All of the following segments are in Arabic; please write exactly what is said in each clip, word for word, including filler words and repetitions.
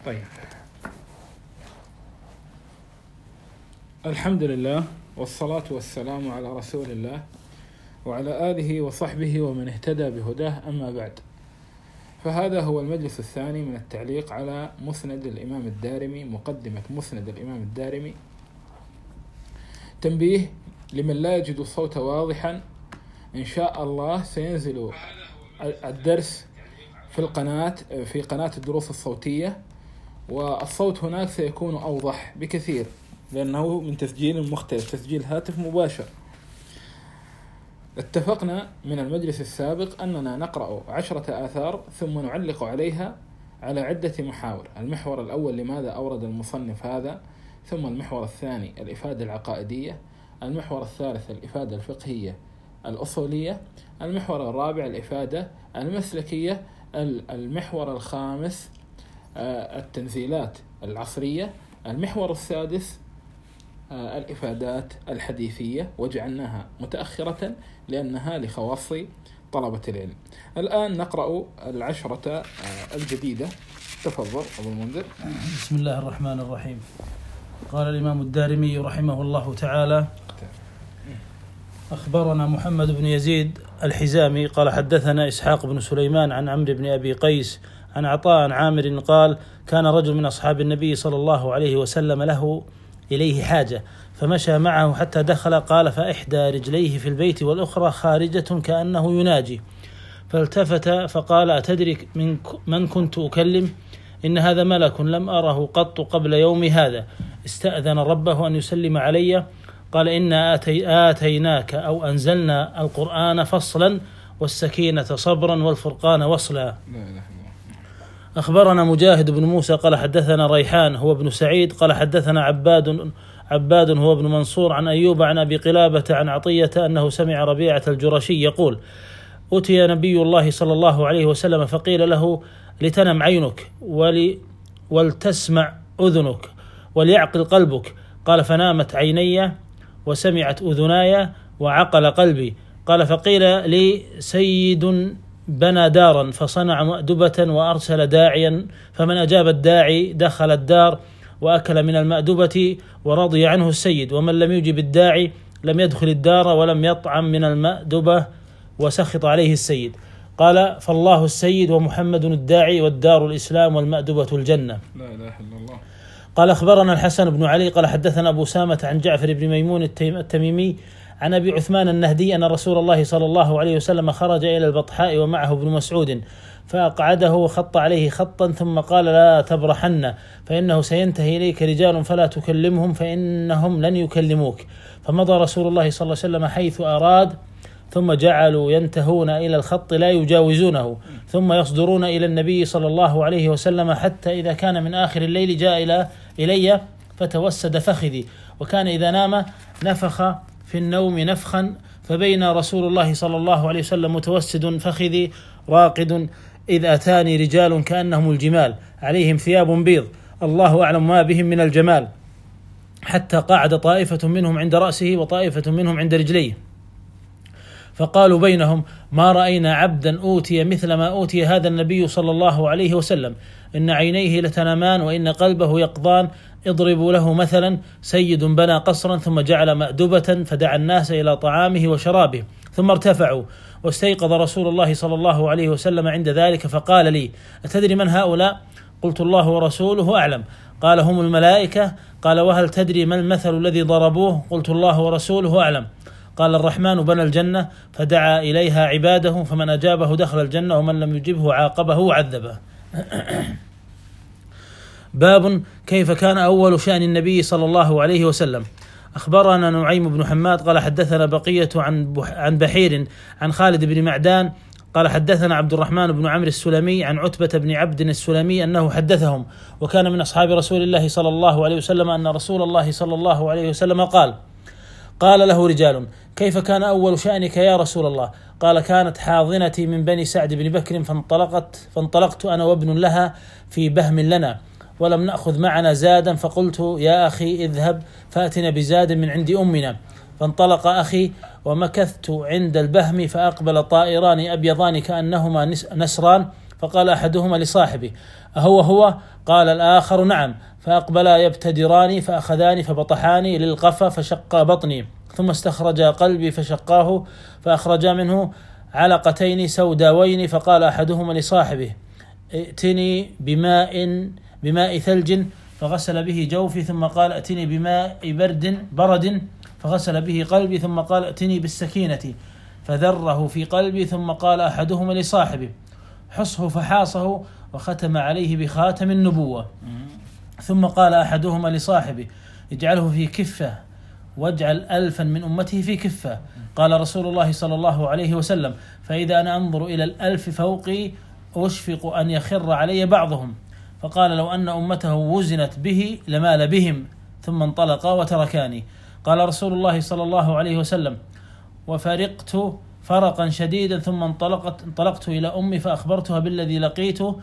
طيب، الحمد لله والصلاة والسلام على رسول الله وعلى آله وصحبه ومن اهتدى بهداه، أما بعد، فهذا هو المجلس الثاني من التعليق على مسند الإمام الدارمي، مقدمة مسند الإمام الدارمي. تنبيه لمن لا يجد الصوت واضحا، إن شاء الله سينزل الدرس في القناة في قناة الدروس الصوتية، والصوت هناك سيكون أوضح بكثير لأنه من تسجيل مختلف، تسجيل هاتف مباشر. اتفقنا من المجلس السابق أننا نقرأ عشرة آثار ثم نعلق عليها على عدة محاور. المحور الأول: لماذا أورد المصنف هذا؟ ثم المحور الثاني: الإفادة العقائدية. المحور الثالث: الإفادة الفقهية الأصولية. المحور الرابع: الإفادة المسلكية. المحور الخامس: التنزيلات العصرية. المحور السادس: الإفادات الحديثية، وجعلناها متأخرة لأنها لخواص طلبة العلم. الآن نقرأ العشرة الجديدة. تفضل أبو المنذر. بسم الله الرحمن الرحيم. قال الإمام الدارمي رحمه الله تعالى: أخبرنا محمد بن يزيد الحزامي قال حدثنا إسحاق بن سليمان عن عمرو بن أبي قيس عن عطاء عن عامر قال: كان رجل من أصحاب النبي صلى الله عليه وسلم له إليه حاجة، فمشى معه حتى دخل، قال: فإحدى رجليه في البيت والأخرى خارجة كأنه يناجي، فالتفت فقال: أتدري من كنت أكلم؟ إن هذا ملك لم أره قط قبل يوم هذا، استأذن ربه أن يسلم علي. قال: إنا آتيناك أو أنزلنا القرآن فصلا والسكينة صبرا والفرقان وصلا. أخبرنا مجاهد بن موسى قال حدثنا ريحان هو ابن سعيد قال حدثنا عباد عباد هو ابن منصور عن أيوب عن أبي قلابة عن عطية أنه سمع ربيعة الجرشي يقول: أتي نبي الله صلى الله عليه وسلم فقيل له: لتنم عينك ولي ولتسمع أذنك وليعقل قلبك. قال: فنامت عيني وسمعت أذناي وعقل قلبي. قال: فقيل لي: سيد بنى دارا فصنع مأدبة وأرسل داعيا، فمن أجاب الداعي دخل الدار وأكل من المأدبة ورضي عنه السيد، ومن لم يجب الداعي لم يدخل الدار ولم يطعم من المأدبة وسخط عليه السيد. قال: فالله السيد ومحمد الداعي والدار الإسلام والمأدبة الجنة. لا إله إلا الله. قال: أخبرنا الحسن بن علي قال حدثنا أبو سامة عن جعفر بن ميمون التميمي عن أبي عثمان النهدي أن رسول الله صلى الله عليه وسلم خرج إلى البطحاء ومعه ابن مسعود، فأقعده وخط عليه خطا ثم قال: لا تبرحن، فإنه سينتهي إليك رجال فلا تكلمهم فإنهم لن يكلموك. فمضى رسول الله صلى الله عليه وسلم حيث أراد، ثم جعلوا ينتهون إلى الخط لا يجاوزونه، ثم يصدرون إلى النبي صلى الله عليه وسلم، حتى إذا كان من آخر الليل جاء إلى إلي فتوسد فخذي، وكان إذا نام نفخ في النوم نفخا، فبين رسول الله صلى الله عليه وسلم متوسد فخذي راقد، إذ أتاني رجال كأنهم الجمال عليهم ثياب بيض، الله أعلم ما بهم من الجمال، حتى قعد طائفة منهم عند رأسه وطائفة منهم عند رجليه، فقالوا بينهم: ما رأينا عبدا أوتي مثل ما أوتي هذا النبي صلى الله عليه وسلم، إن عينيه لتنامان وإن قلبه يقظان، اضربوا له مثلا: سيد بنى قصرا ثم جعل مأدبة فدعا الناس إلى طعامه وشرابه، ثم ارتفعوا، واستيقظ رسول الله صلى الله عليه وسلم عند ذلك، فقال لي: أتدري من هؤلاء؟ قلت: الله ورسوله أعلم. قال: هم الملائكة. قال: وهل تدري ما المثل الذي ضربوه؟ قلت: الله ورسوله أعلم. قال: الرحمن بنى الجنة فدعا إليها عباده، فمن أجابه دخل الجنة ومن لم يجبه عاقبه وعذبه. باب كيف كان أول شأن النبي صلى الله عليه وسلم. أخبرنا نعيم بن حماد قال حدثنا بقية عن عن بحير عن خالد بن معدان قال حدثنا عبد الرحمن بن عمرو السلمي عن عتبة بن عبد السلمي أنه حدثهم، وكان من أصحاب رسول الله صلى الله عليه وسلم، أن رسول الله صلى الله عليه وسلم قال: قال له رجال: كيف كان أول شأنك يا رسول الله؟ قال: كانت حاضنتي من بني سعد بن بكر، فانطلقت فانطلقت أنا وابن لها في بهم لنا، ولم نأخذ معنا زادا، فقلت: يا أخي اذهب فأتنا بزاد من عند أمنا. فانطلق أخي ومكثت عند البهم، فأقبل طائران أبيضان كأنهما نسران، فقال أحدهما لصاحبه: أهو هو؟ قال الآخر نعم، فأقبلا يبتدراني فأخذاني فبطحاني للقفا فشق بطني، ثم استخرجا قلبي فشقاه فأخرجا منه علقتين سوداوين، فقال أحدهما لصاحبه ائتني بماء بماء ثلج فغسل به جوفي، ثم قال ائتني بماء برد برد فغسل به قلبي، ثم قال ائتني بالسكينة فذره في قلبي، ثم قال أحدهما لصاحبه حصه فحاصه وختم عليه بخاتم النبوة، ثم قال أحدهما لصاحبه اجعله في كفة واجعل ألفا من أمته في كفة. قال رسول الله صلى الله عليه وسلم فإذا أنا أنظر إلى الألف فوقي أشفق أن يخر علي بعضهم، فقال لو أن أمته وزنت به لمال بهم، ثم انطلقا وتركاني. قال رسول الله صلى الله عليه وسلم وفرقت فرقا شديدا، ثم انطلقت انطلقت إلى أمي فأخبرتها بالذي لقيته،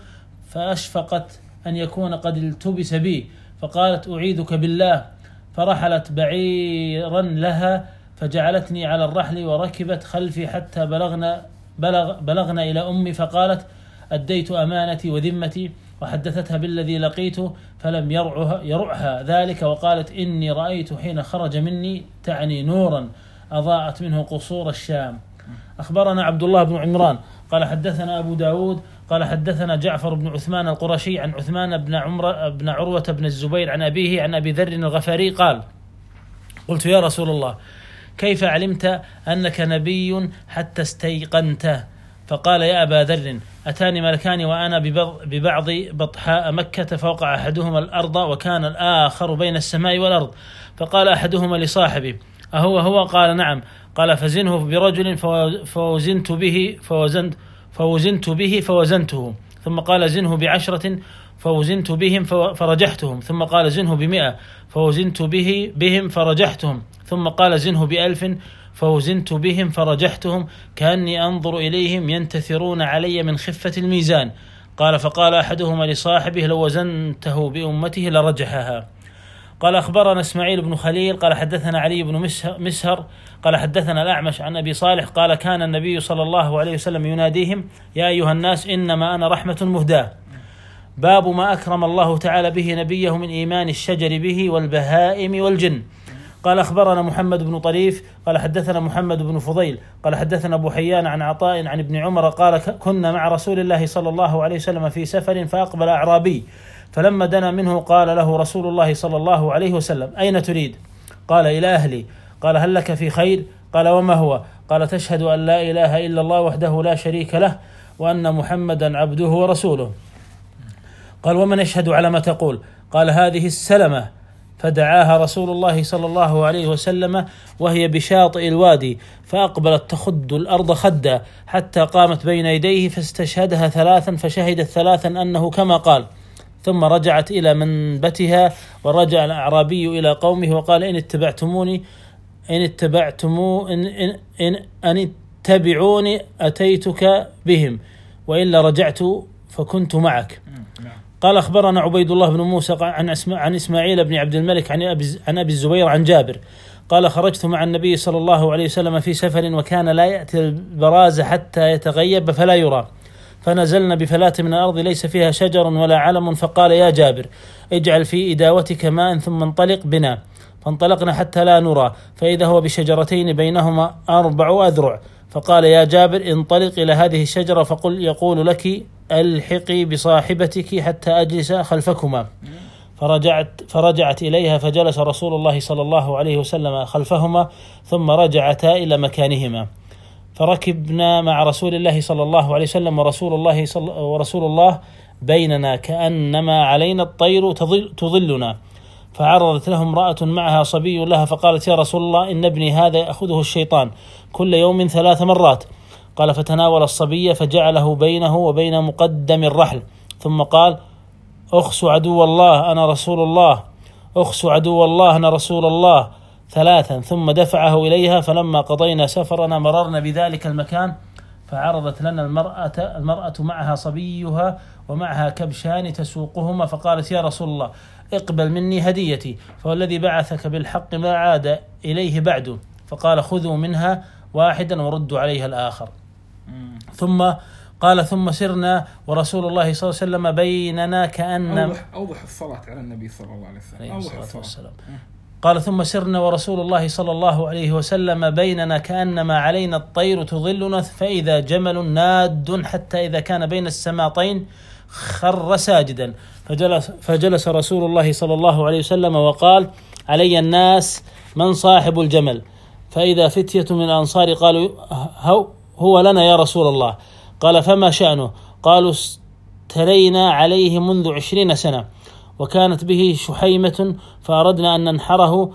فأشفقت أن يكون قد التبس بي، فقالت أعيذك بالله، فرحلت بعيرا لها فجعلتني على الرحل وركبت خلفي حتى بلغنا بلغ بلغنا إلى أمي، فقالت أديت أمانتي وذمتي، وحدثتها بالذي لقيته فلم يرعها, يرعها ذلك، وقالت إني رأيت حين خرج مني تعني نورا أضاءت منه قصور الشام. أخبرنا عبد الله بن عمران قال حدثنا أبو داود قال حدثنا جعفر بن عثمان القرشي عن عثمان بن عمر بن عروة بن الزبير عن أبيه عن أبي ذر الغفاري قال قلت يا رسول الله كيف علمت أنك نبي حتى استيقنت؟ فقال يا أبا ذر أتاني ملكان وأنا ببعض بطحاء مكة، فوقع أحدهما الأرض وكان الآخر بين السماء والأرض، فقال أحدهما لصاحبه أهو هو؟ قال نعم. قال فزنه برجل فوزنت به فوزنت فوزنت به فوزنته، ثم قال زنه بعشرة فوزنت بهم فرجحتهم، ثم قال زنه بمئة فوزنت به بهم فرجحتهم، ثم قال زنه بألف فوزنت بهم فرجحتهم، كأني أنظر إليهم ينتثرون علي من خفة الميزان. قال فقال أحدهما لصاحبه لو وزنته بأمته لرجحها. قال أخبرنا إسماعيل بن خليل قال حدثنا علي بن مسهر قال حدثنا الأعمش عن أبي صالح قال كان النبي صلى الله عليه وسلم يناديهم يا أيها الناس إنما أنا رحمة مهداة. باب ما أكرم الله تعالى به نبيه من إيمان الشجر به والبهائم والجن. قال أخبرنا محمد بن طريف قال حدثنا محمد بن فضيل قال حدثنا أبو حيان عن عطاء عن ابن عمر قال كنا مع رسول الله صلى الله عليه وسلم في سفر فأقبل أعرابي، فلما دنا منه قال له رسول الله صلى الله عليه وسلم أين تريد؟ قال إلى أهلي. قال هل لك في خير؟ قال وما هو؟ قال تشهد أن لا إله إلا الله وحده لا شريك له وأن محمدا عبده ورسوله. قال ومن يشهد على ما تقول؟ قال هذه السلمة، فدعاها رسول الله صلى الله عليه وسلم وهي بشاطئ الوادي، فأقبلت تخد الأرض خدا حتى قامت بين يديه فاستشهدها ثلاثا، فشهدت ثلاثا أنه كما قال، ثم رجعت إلى منبتها، ورجع الأعرابي إلى قومه وقال إن اتبعتموني إن اتبعتمو إن, إن, إن, أن اتبعوني أتيتك بهم وإلا رجعت فكنت معك. قال أخبرنا عبيد الله بن موسى عن عن إسماعيل بن عبد الملك عن أبي عن أبي الزبير عن جابر قال خرجت مع النبي صلى الله عليه وسلم في سفر وكان لا يأتي البراز حتى يتغيب فلا يرى، فنزلنا بفلاة من الأرض ليس فيها شجر ولا علم، فقال يا جابر اجعل في إداوتك ماء ثم انطلق بنا، فانطلقنا حتى لا نرى، فإذا هو بشجرتين بينهما أربع أذرع، فقال يا جابر انطلق إلى هذه الشجرة فقل يقول لك الحقي بصاحبتك حتى أجلس خلفكما. فرجعت فرجعت إليها فجلس رسول الله صلى الله عليه وسلم خلفهما، ثم رجعتا إلى مكانهما، فركبنا مع رسول الله صلى الله عليه وسلم ورسول الله صل ورسول الله بيننا كأنما علينا الطير تظل تظلنا، فعرضت له امرأة معها صبي لها فقالت يا رسول الله إن ابني هذا يأخذه الشيطان كل يوم ثلاث مرات. قال فتناول الصبي فجعله بينه وبين مقدم الرحل، ثم قال أخس عدو الله أنا رسول الله، أخس عدو الله أنا رسول الله ثلاثا، ثم دفعه إليها. فلما قضينا سفرنا مررنا بذلك المكان، فعرضت لنا المرأة المرأة معها صبيها ومعها كبشان تسوقهما، فقالت يا رسول الله اقبل مني هديتي، فوالذي بعثك بالحق ما عاد إليه بعد، فقال خذوا منها واحدا وردوا عليها الآخر. ثم قال ثم سرنا ورسول الله صلى الله عليه وسلم بيننا كأن أوضح, أوضح الصلاة على النبي صلى الله عليه وسلم. عليه الصلاة والسلام. قال ثم سرنا ورسول الله صلى الله عليه وسلم بيننا كأنما علينا الطير تظلنا، فإذا جمل ناد حتى إذا كان بين السماطين خر ساجدا، فجلس, فجلس رسول الله صلى الله عليه وسلم وقال علي الناس من صاحب الجمل؟ فإذا فتية من الأنصار قالوا هو لنا يا رسول الله. قال فما شأنه؟ قالوا استرينا عليه منذ عشرين سنة وكانت به شحيمة فأردنا أن ننحره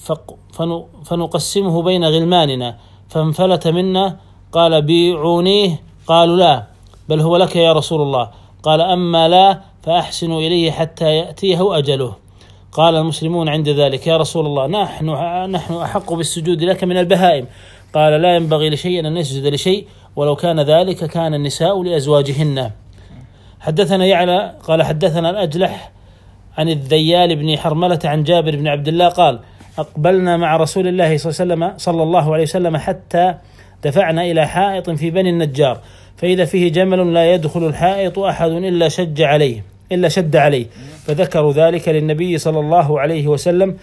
فنقسمه بين غلماننا فانفلت منا. قال بيعونيه. قالوا لا بل هو لك يا رسول الله. قال أما لا فأحسنوا إليه حتى يأتيه أجله. قال المسلمون عند ذلك يا رسول الله نحن نحن أحق بالسجود لك من البهائم. قال لا ينبغي لشيء أن يسجد لشيء ولو كان ذلك كان النساء لأزواجهن. حدثنا يعلى قال حدثنا الأجلح عن الذيال بن حرملة عن جابر بن عبد الله قال أقبلنا مع رسول الله صلى الله عليه وسلم حتى دفعنا إلى حائط في بني النجار، فإذا فيه جمل لا يدخل الحائط أحد إلا شج عليه إلا شد عليه، فذكروا ذلك للنبي صلى الله عليه وسلم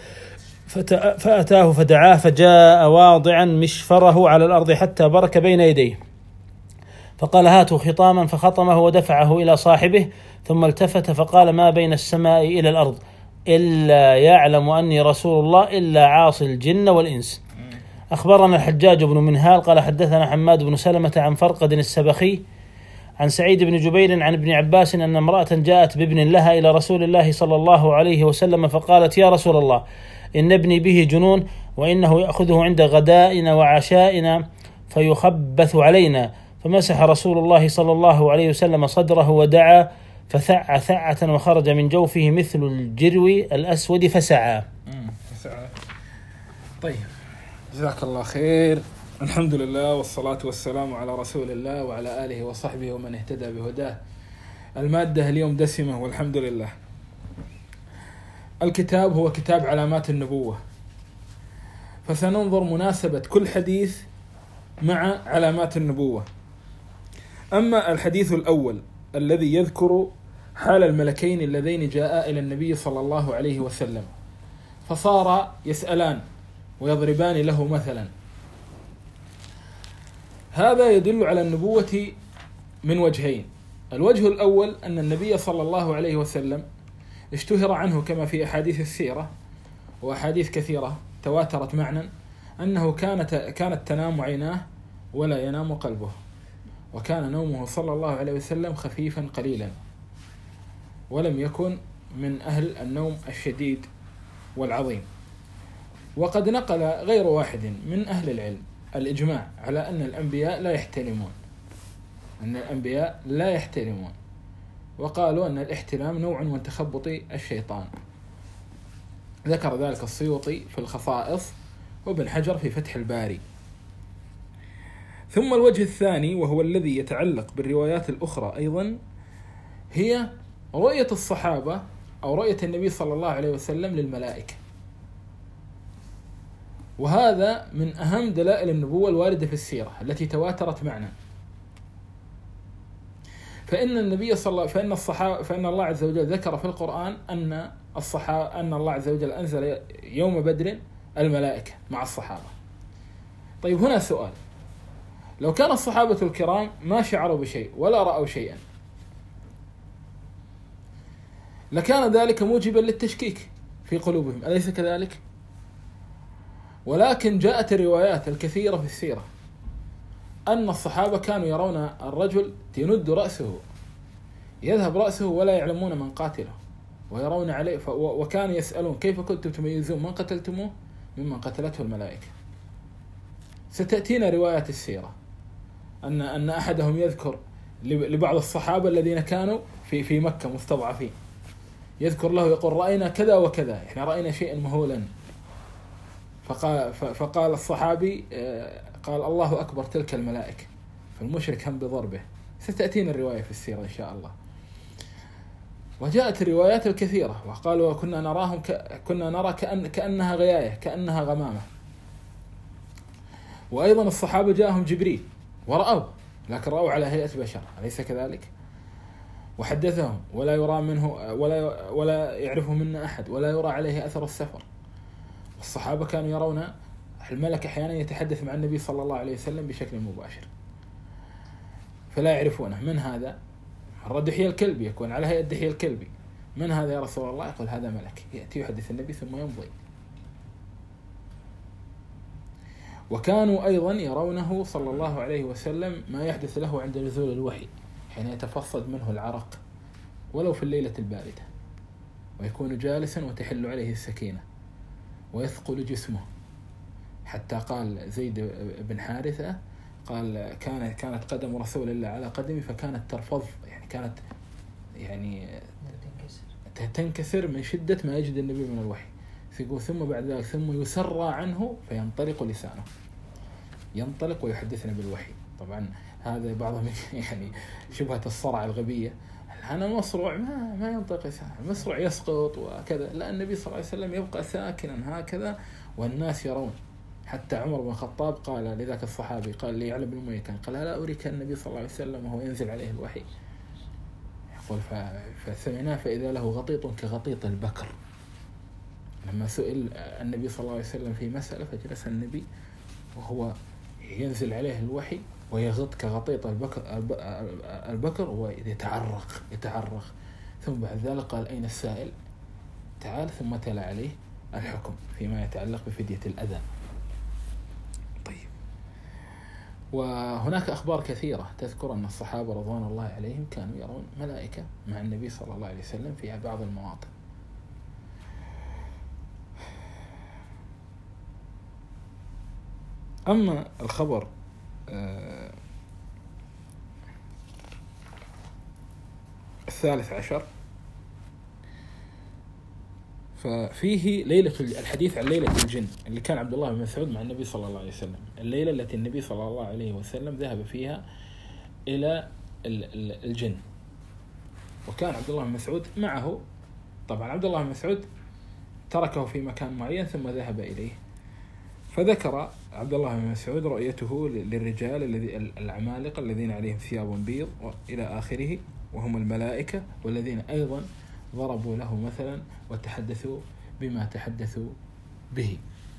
فأتاه فدعاه فجاء واضعا مشفره على الأرض حتى برك بين يديه، فقال هاتوا خطاما فخطمه ودفعه إلى صاحبه، ثم التفت فقال ما بين السماء إلى الأرض إلا يعلم أني رسول الله إلا عاصي الجن والإنس. أخبرنا الحجاج بن منهال قال حدثنا حماد بن سلمة عن فرقد السبخي عن سعيد بن جبير عن ابن عباس أن امرأة جاءت بابن لها إلى رسول الله صلى الله عليه وسلم فقالت يا رسول الله إن ابني به جنون وإنه يأخذه عند غدائنا وعشائنا فيخبث علينا، فمسح رسول الله صلى الله عليه وسلم صدره ودعا فثع ثعة وخرج من جوفه مثل الجرو الأسود فسعى. طيب جزاك الله خير. الحمد لله والصلاة والسلام على رسول الله وعلى آله وصحبه ومن اهتدى بهداه. المادة اليوم دسمة والحمد لله. الكتاب هو كتاب علامات النبوة، فسننظر مناسبة كل حديث مع علامات النبوة. أما الحديث الأول الذي يذكر حال الملكين اللذين جاء إلى النبي صلى الله عليه وسلم فصار يسألان ويضربان له مثلا، هذا يدل على النبوة من وجهين. الوجه الأول أن النبي صلى الله عليه وسلم اشتهر عنه كما في أحاديث السيرة وأحاديث كثيرة تواترت معنا أنه كانت كانت تنام عيناه ولا ينام قلبه، وكان نومه صلى الله عليه وسلم خفيفا قليلا، ولم يكن من أهل النوم الشديد والعظيم. وقد نقل غير واحد من أهل العلم الإجماع على أن الأنبياء لا يحتلمون أن الأنبياء لا يحتلمون وقالوا أن الاحتلام نوع من تخبط الشيطان. ذكر ذلك السيوطي في الخصائص وابن حجر في فتح الباري. ثم الوجه الثاني وهو الذي يتعلق بالروايات الأخرى أيضا هي رؤية الصحابة أو رؤية النبي صلى الله عليه وسلم للملائكة، وهذا من أهم دلائل النبوة الواردة في السيرة التي تواترت معنا. فإن النبي صلى الله فإن الصحابة فإن الله عز وجل ذكر في القرآن أن الصحابة أن الله عز وجل أنزل يوم بدر الملائكة مع الصحابة. طيب هنا سؤال، لو كان الصحابة الكرام ما شعروا بشيء ولا رأوا شيئا لكان ذلك موجبا للتشكيك في قلوبهم، أليس كذلك؟ ولكن جاءت الروايات الكثيرة في السيرة أن الصحابة كانوا يرون الرجل يند رأسه يذهب رأسه ولا يعلمون من قاتله ويرون عليه، وكانوا يسألون كيف كنتم تميزون من قتلتموه ممن قتلته الملائكة. ستأتينا روايات السيرة أن أن أحدهم يذكر لبعض الصحابة الذين كانوا في في مكة مستضعفين، يذكر له يقول رأينا كذا وكذا، إحنا رأينا شيئا مهولا. فقال فقال الصحابي قال الله أكبر تلك الملائكة، فالمشرك هم بضربه. ستأتينا الرواية في السيرة إن شاء الله. وجاءت الروايات الكثيرة وقالوا كنا نراهم ك... كنا نرى كأن... كأنها غياية كأنها غمامة. وأيضا الصحابة جاءهم جبريل ورأوا لكن رأوا على هيئة بشر، أليس كذلك؟ وحدثهم ولا يرى منه ولا ولا يعرفه منا أحد، ولا يرى عليه أثر السفر. الصحابة كانوا يرون الملك أحيانا يتحدث مع النبي صلى الله عليه وسلم بشكل مباشر فلا يعرفونه. من هذا؟ مرة دحية الكلبي يكون على هيئة دحية الكلبي. من هذا يا رسول الله؟ يقول هذا ملك يأتي يحدث النبي ثم يمضي. وكانوا أيضا يرونه صلى الله عليه وسلم ما يحدث له عند نزول الوحي، حين يتفصد منه العرق ولو في الليلة الباردة، ويكون جالسا وتحل عليه السكينة ويثقل جسمه، حتى قال زيد بن حارثة قال كانت كانت قدم رسول الله على قدمي فكانت ترفض، يعني كانت يعني تنكسر من شدة ما يجد النبي من الوحي. ثم بعد ذلك ثم يسرى عنه فينطلق لسانه، ينطلق ويحدثنا بالوحي. طبعا هذا بعضهم يعني شبهة الصرع الغبية، أنا مصرع ما ما ينطق لسانه، مصرع يسقط وكذا. لا، النبي صلى الله عليه وسلم يبقى ساكنا هكذا والناس يرون. حتى عمر بن الخطاب قال لذاك الصحابي، قال لي على بن أمية كان قال لا أريك النبي صلى الله عليه وسلم وهو ينزل عليه الوحي. يقول فسمعناه فإذا له غطيط كغطيط البكر. لما سئل النبي صلى الله عليه وسلم في مسألة فجلس النبي وهو ينزل عليه الوحي ويغط كغطيط البكر البكر ويتعرق يتعرق. ثم بعد ذلك قال أين السائل؟ تعال. ثم تلا عليه الحكم فيما يتعلق بفدية الأذى. طيب، وهناك أخبار كثيرة تذكر أن الصحابة رضوان الله عليهم كانوا يرون ملائكة مع النبي صلى الله عليه وسلم في بعض المواطن. أما الخبر آه الثالث عشر ففيه ليلة الحديث عن ليلة الجن اللي كان عبد الله بن مسعود مع النبي صلى الله عليه وسلم، الليلة التي النبي صلى الله عليه وسلم ذهب فيها إلى الجن، وكان عبد الله بن مسعود معه. طبعا عبد الله بن مسعود تركه في مكان معين ثم ذهب إليه، فذكر عبد الله بن مسعود رؤيته للرجال الذي العمالقة الذين عليهم ثياب بيض إلى آخره، وهم الملائكة، والذين أيضا ضربوا له مثلا وتحدثوا بما تحدثوا به.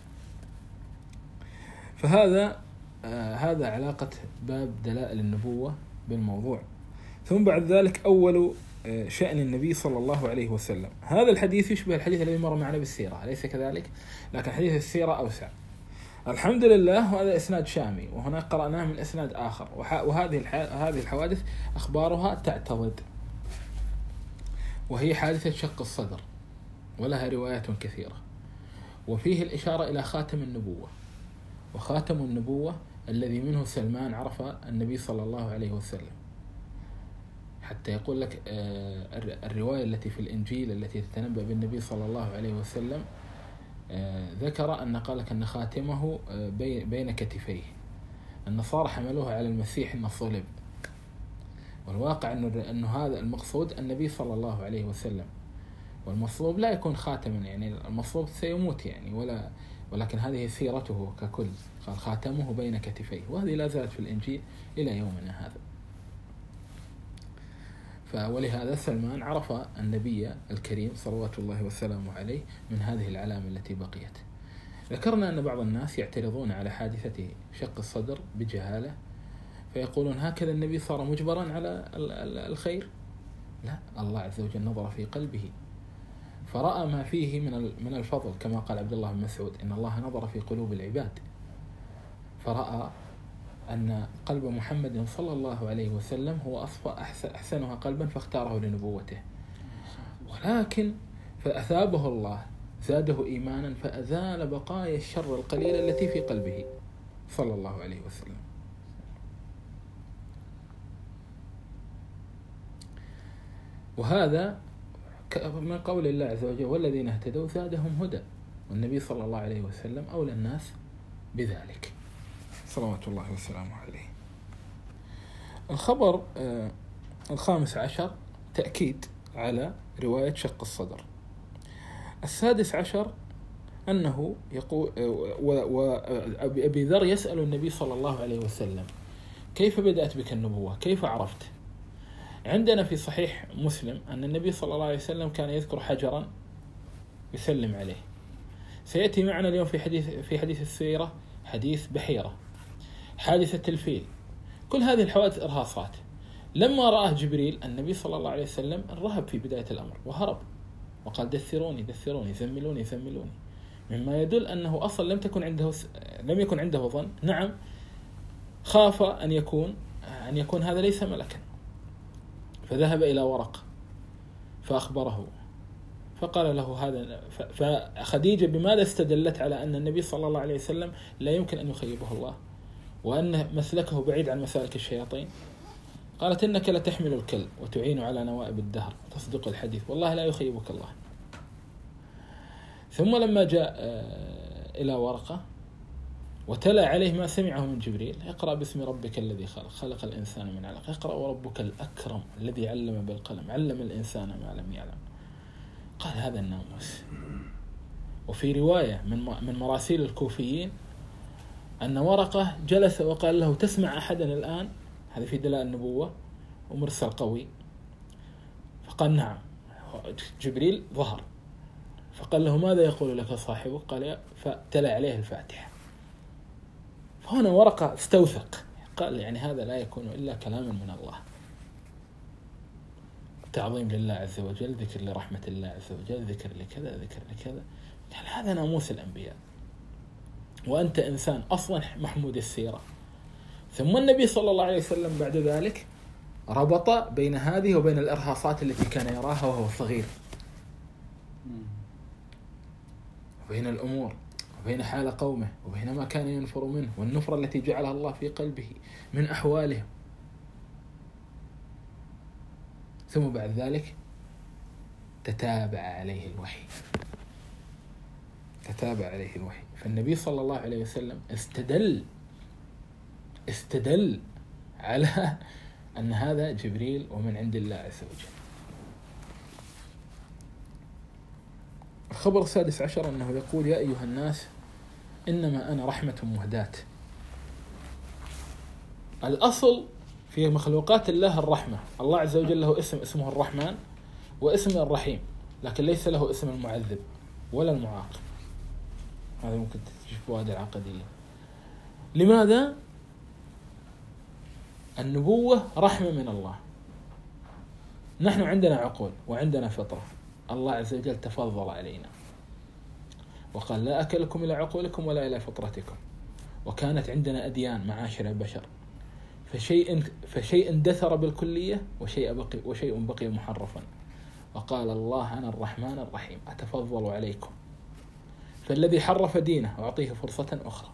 فهذا آه هذا علاقة باب دلائل النبوة بالموضوع. ثم بعد ذلك أول آه شأن النبي صلى الله عليه وسلم. هذا الحديث يشبه الحديث الذي مر معنا بالسيرة، أليس كذلك؟ لكن حديث السيرة أوسع الحمد لله، وهذا إسناد شامي، وهناك قرأناه من إسناد آخر. وهذه هذه الحوادث أخبارها تعتضد، وهي حادثة شق الصدر، ولها روايات كثيرة، وفيه الإشارة إلى خاتم النبوة. وخاتم النبوة الذي منه سلمان عرف النبي صلى الله عليه وسلم، حتى يقول لك الرواية التي في الإنجيل التي تتنبأ بالنبي صلى الله عليه وسلم ذكر أن قال لك أن خاتمه بين كتفيه. النصارى حملوها على المسيح أنه صلب، والواقع أنه, أنه هذا المقصود النبي صلى الله عليه وسلم، والمصلوب لا يكون خاتما، يعني المصلوب سيموت يعني، ولا ولكن هذه سيرته ككل. قال خاتمه بين كتفيه، وهذه لا زالت في الإنجيل إلى يومنا هذا. ولهذا سلمان عرف النبي الكريم صلوات الله وسلامه عليه من هذه العلامة التي بقيت. ذكرنا أن بعض الناس يعترضون على حادثة شق الصدر بجهالة، فيقولون هكذا النبي صار مجبرا على الخير. لا، الله عز وجل نظر في قلبه فرأى ما فيه من من الفضل، كما قال عبد الله بن مسعود إن الله نظر في قلوب العباد فرأى أن قلب محمد صلى الله عليه وسلم هو أصفى أحسنها قلبا فاختاره لنبوته، ولكن فأثابه الله زاده إيمانا فأزال بقايا الشر القليلة التي في قلبه صلى الله عليه وسلم. وهذا من قول الله عز وجل والذين اهتدوا زادهم هدى، والنبي صلى الله عليه وسلم أولى الناس بذلك صلوات الله وسلامه عليه. الخبر آه الخامس عشر تأكيد على رواية شق الصدر. السادس عشر أنه يقول آه وأبي ذر يسأل النبي صلى الله عليه وسلم كيف بدأت بك النبوة؟ كيف عرفت؟ عندنا في صحيح مسلم أن النبي صلى الله عليه وسلم كان يذكر حجرا يسلم عليه. سيأتي معنا اليوم في حديث في حديث السيرة حديث بحيرة، حادثة الفيل، كل هذه الحوادث إرهاصات. لما رآه جبريل النبي صلى الله عليه وسلم انرهب في بداية الأمر وهرب وقال دثروني دثروني زملوني زملوني، مما يدل أنه أصلا لم تكن عنده لم يكن عنده ظن. نعم خاف أن يكون أن يكون هذا ليس ملكا، فذهب إلى ورقة فأخبره فقال له هذا. فخديجة بماذا استدلت على أن النبي صلى الله عليه وسلم لا يمكن أن يخيبه الله وأن مسلكه بعيد عن مسالك الشياطين؟ قالت إنك لتحمل الكل وتعين على نوائب الدهر وتصدق الحديث، والله لا يخيبك الله. ثم لما جاء إلى ورقة وتلا عليه ما سمعه من جبريل: اقرأ باسم ربك الذي خلق خلق الإنسان من علق، اقرأ وربك الأكرم الذي علم بالقلم علم الإنسان ما لم يعلم. قال هذا الناموس. وفي رواية من من مراسيل الكوفيين أن ورقة جلس وقال له: تسمع أحدا الآن؟ هذا في دلالة النبوة ومرسل قوي. فقال نعم. جبريل ظهر فقال له: ماذا يقول لك صاحبك؟ قال: فتلا عليه الفاتحة. فهنا ورقة استوثق، قال يعني هذا لا يكون إلا كلاما من الله، تعظيم لله عز وجل، ذكر لرحمة الله عز وجل، ذكر لكذا ذكر لكذا. يعني هذا ناموس الأنبياء، وأنت إنسان أصلا محمود السيرة. ثم النبي صلى الله عليه وسلم بعد ذلك ربط بين هذه وبين الإرهاصات التي كان يراها وهو صغير، وبين الأمور وبين حال قومه وبين ما كان ينفر منه والنفرة التي جعلها الله في قلبه من أحوالهم. ثم بعد ذلك تتابع عليه الوحي تتابع عليه الوحي فالنبي صلى الله عليه وسلم استدل استدل على أن هذا جبريل ومن عند الله عز وجل. الخبر السادس عشر أنه يقول: يا أيها الناس إنما أنا رحمة مهداة. الأصل في مخلوقات الله الرحمة. الله عز وجل له اسم اسمه الرحمن واسم الرحيم، لكن ليس له اسم المعذب ولا المعاقب. هذا ممكن تشوفوا هذه العقدية. لماذا؟ النبوة رحمة من الله. نحن عندنا عقول وعندنا فطرة، الله عز وجل تفضل علينا وقال: لا أكلكم إلى عقولكم ولا إلى فطرتكم. وكانت عندنا أديان معاشر البشر، فشيء فشيء دثر بالكلية وشيء بقي وشيء بقي محرفا. وقال الله: أنا الرحمن الرحيم أتفضل عليكم. فالذي حرف دينه أعطيه فرصة أخرى،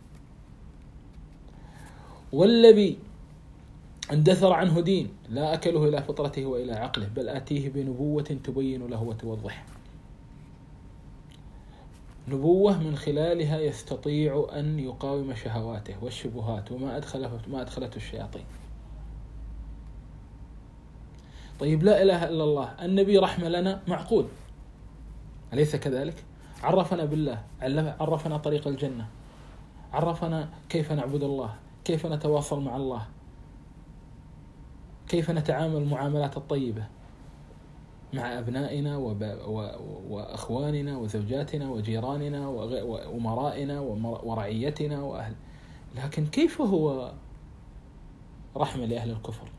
والذي اندثر عنه دين لا أكله إلى فطرته وإلى عقله، بل آتيه بنبوة تبين له وتوضح. نبوة من خلالها يستطيع أن يقاوم شهواته والشبهات وما أدخله ما أدخلته الشياطين. طيب، لا إله إلا الله، النبي رحمة لنا، معقول أليس كذلك؟ عرفنا بالله، عرفنا طريق الجنة، عرفنا كيف نعبد الله، كيف نتواصل مع الله، كيف نتعامل المعاملات الطيبة مع أبنائنا وأخواننا وزوجاتنا وجيراننا وأمرائنا ورعيتنا وأهل. لكن كيف هو رحمة لأهل الكفر؟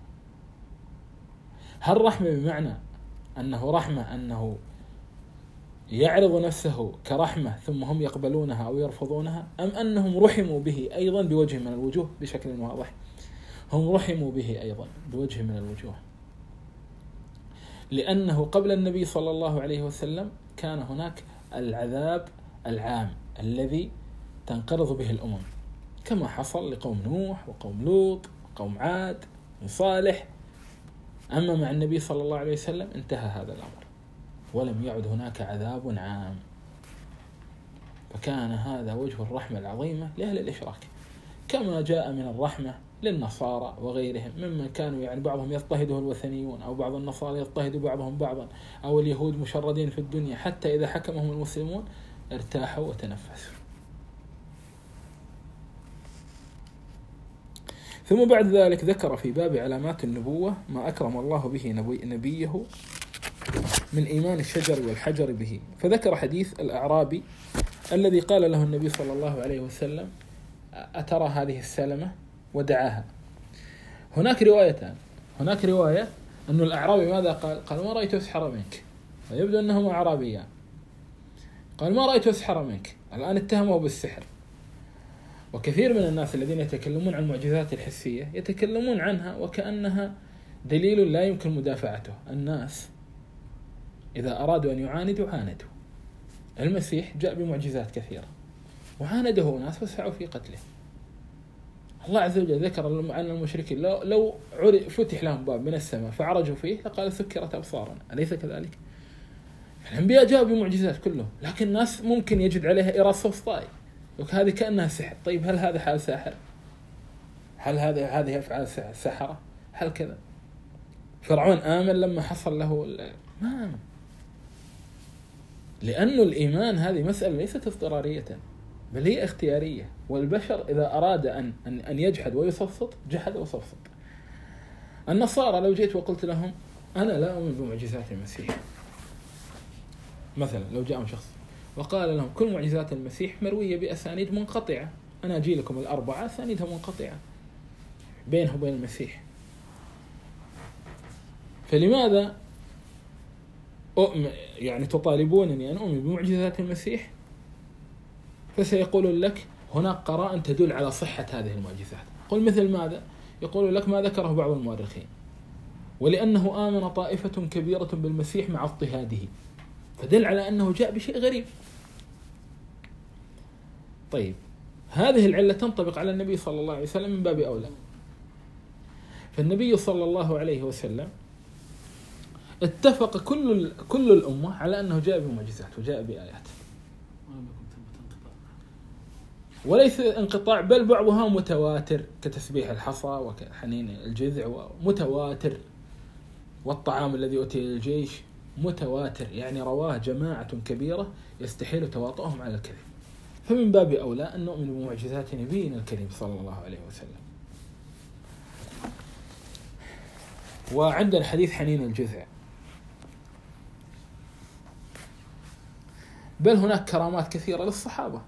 هل رحمة بمعنى أنه رحمة أنه يعرض نفسه كرحمة ثم هم يقبلونها أو يرفضونها، أم أنهم رحموا به أيضا بوجه من الوجوه بشكل واضح؟ هم رحموا به أيضا بوجه من الوجوه، لأنه قبل النبي صلى الله عليه وسلم كان هناك العذاب العام الذي تنقرض به الأمم، كما حصل لقوم نوح وقوم لوط وقوم عاد وصالح. أما مع النبي صلى الله عليه وسلم انتهى هذا الأمر ولم يعد هناك عذاب عام. فكان هذا وجه الرحمة العظيمة لأهل الإشراك، كما جاء من الرحمة للنصارى وغيرهم ممن كانوا يعني بعضهم يضطهده الوثنيون، أو بعض النصارى يضطهد بعضهم بعضا، أو اليهود مشردين في الدنيا حتى إذا حكمهم المسلمون ارتاحوا وتنفسوا. ثم بعد ذلك ذكر في باب علامات النبوة ما أكرم الله به نبي نبيه من إيمان الشجر والحجر به، فذكر حديث الأعرابي الذي قال له النبي صلى الله عليه وسلم أترى هذه السلمة ودعاها. هناك روايتان، هناك رواية أن الأعرابي ماذا قال؟ قال ما رأيت أسحر منك، فيبدو أنهما أعرابيان. قال ما رأيت أسحر منك، الآن اتهمه بالسحر. وكثير من الناس الذين يتكلمون عن المعجزات الحسية يتكلمون عنها وكأنها دليل لا يمكن مدافعته. الناس إذا أرادوا أن يعاندوا عاندوا. المسيح جاء بمعجزات كثيرة وعانده ناس وسعوا في قتله. الله عز وجل ذكر عن المشركين لو, لو فتح لهم باب من السماء فعرجوا فيه لقال سكرت أبصارنا، أليس كذلك؟ الأنبياء جاءوا بمعجزات كلهم، لكن الناس ممكن يجد عليها إراس صفطائي وهذه كأنها سحر. طيب هل هذا حال ساحر؟ هل هذا هذه أفعال سحرة؟ هل كذا؟ فرعون آمن لما حصل له ما آمن، لأن الإيمان هذه مسألة ليست اضطرارية بل هي اختيارية، والبشر إذا أراد أن أن يجحد ويصفط جحد وصفط. النصارى لو جيت وقلت لهم أنا لا أؤمن بمعجزات المسيح مثلا، لو جاءهم شخص وقال لهم كل معجزات المسيح مروية بأسانيد منقطعة، أنا أجي لكم الأربعة أسانيدها منقطعة بينه وبين المسيح، فلماذا أؤمن يعني تطالبونني أن أؤمن بمعجزات المسيح؟ فسيقول لك هناك قرائن تدل على صحة هذه المعجزات. قل مثل ماذا؟ يقول لك ما ذكره بعض المؤرخين، ولأنه آمن طائفة كبيرة بالمسيح مع اضطهاده، فدل على أنه جاء بشيء غريب. طيب هذه العلة تنطبق على النبي صلى الله عليه وسلم من باب أولى. فالنبي صلى الله عليه وسلم اتفق كل كل الأمة على أنه جاء بمعجزات وجاء بآيات، وليس انقطاع بل بعضها متواتر كتسبيح الحصى وكحنين الجذع متواتر، والطعام الذي أتي للجيش متواتر، يعني رواه جماعة كبيرة يستحيل تواطؤهم على الكذب. فمن باب أولى أن نؤمن بمعجزات نبينا الكريم صلى الله عليه وسلم. وعندنا حديث حنين الجذع، بل هناك كرامات كثيرة للصحابة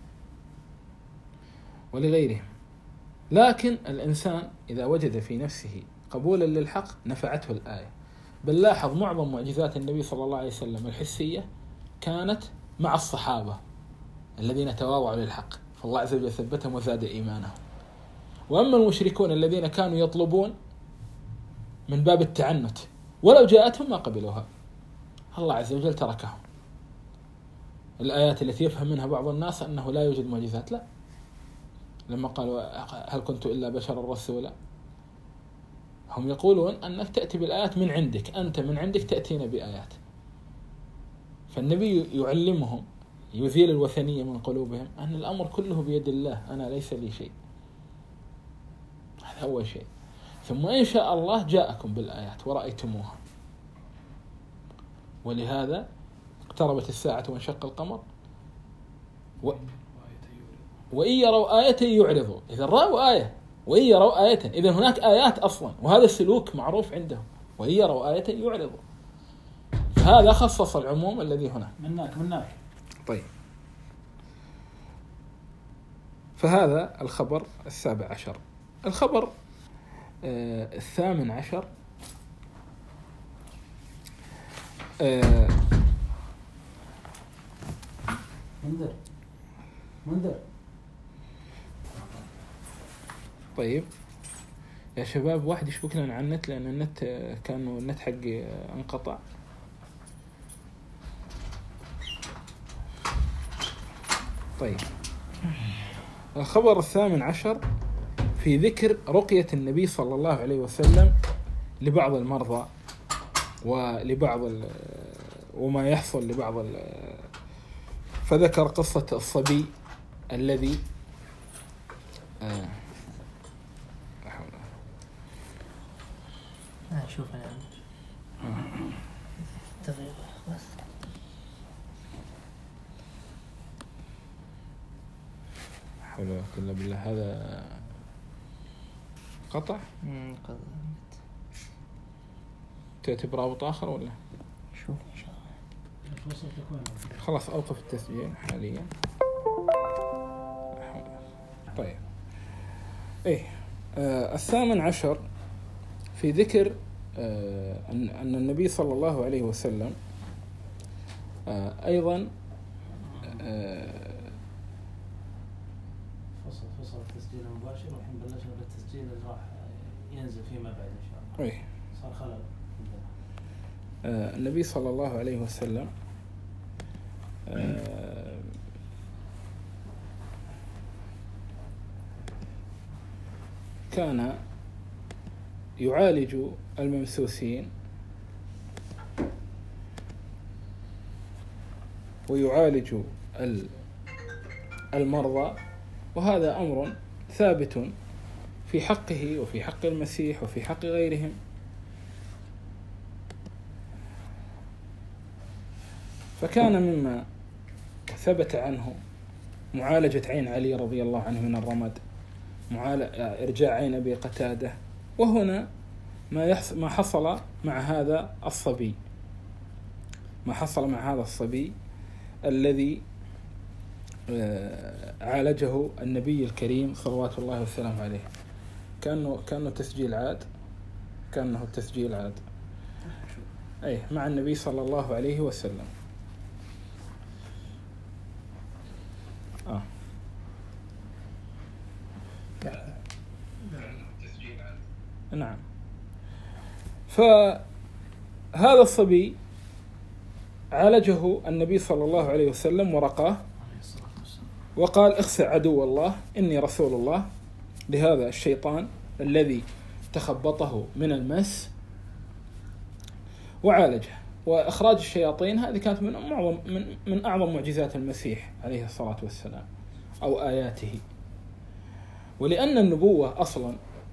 ولغيرهم، لكن الإنسان إذا وجد في نفسه قبولا للحق نفعته الآية. بل لاحظ معظم معجزات النبي صلى الله عليه وسلم الحسية كانت مع الصحابة الذين تواضعوا للحق، فالله عز وجل ثبتهم وزاد إيمانهم. وأما المشركون الذين كانوا يطلبون من باب التعنت ولو جاءتهم ما قبلوها، الله عز وجل تركهم. الآيات التي يفهم منها بعض الناس أنه لا يوجد معجزات، لا، لما قالوا هل كنت إلا بشرا رسولا، هم يقولون أنك تأتي بالآيات من عندك، أنت من عندك تأتينا بآيات. فالنبي يعلمهم يزيل الوثنية من قلوبهم أن الأمر كله بيد الله، أنا ليس لي شيء. هذا أول شيء. ثم إن شاء الله جاءكم بالآيات ورأيتموها. ولهذا اقتربت الساعة وانشق القمر و... وإن يروا آية يعرضوا. إذا رأوا آية وإن يروا آية، إذا هناك آيات أصلا، وهذا السلوك معروف عندهم. وإن يروا آية يعرضوا، هذا خصص العموم الذي هنا منك منك. طيب، فهذا الخبر السابع عشر. الخبر آه الثامن عشر آه منذر منذر. طيب يا شباب، واحد يشبك لنا على النت لأن النت كانوا النت حقي انقطع. طيب، الخبر الثامن عشر في ذكر رقية النبي صلى الله عليه وسلم لبعض المرضى ولبعض وما يحصل لبعض. فذكر قصة الصبي الذي آه ما أشوف أنا تغير بس. حول ولا قوة إلا بالله. هذا قطع. قطع. تأتي برابط آخر ولا؟ شوف. خلاص أوقف التسجيل حاليا. طيب. إيه آه الثامن عشر في ذكر آه أن أن النبي صلى الله عليه وسلم آه أيضا آه فصل فصل التسجيل المباشر والحين بلشنا بالتسجيل اللي راح ينزل فيما بعد إن شاء الله. إيه صار خلل. آه النبي صلى الله عليه وسلم آه كان يعالج الممسوسين ويعالج المرضى، وهذا أمر ثابت في حقه وفي حق المسيح وفي حق غيرهم. فكان مما ثبت عنه معالجة عين علي رضي الله عنه من الرمد، إرجاع عين أبي قتادة، وهنا ما ما حصل مع هذا الصبي ما حصل مع هذا الصبي الذي عالجه النبي الكريم صلوات الله وسلامه عليه. كأنه كأنه تسجيل عاد كأنه التسجيل عاد أي مع النبي صلى الله عليه وسلم. آه. نعم. فهذا الصبي عالجه النبي صلى الله عليه وسلم ورقاه وقال: اخسع عدو الله إني رسول الله لهذا الشيطان الذي تخبطه من المس، وعالجه. وإخراج الشياطين هذه كانت من أعظم من من أعظم معجزات المسيح عليه الصلاة والسلام أو آياته. ولأن النبوة أصلا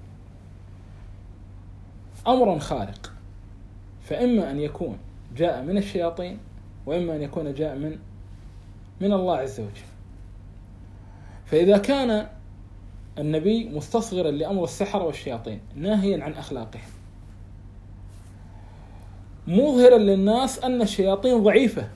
أمر خارق، فإما أن يكون جاء من الشياطين وإما أن يكون جاء من من الله عز وجل. فإذا كان النبي مستصغرا لأمر السحر والشياطين ناهيا عن أخلاقهم، مظهرا للناس أن الشياطين ضعيفة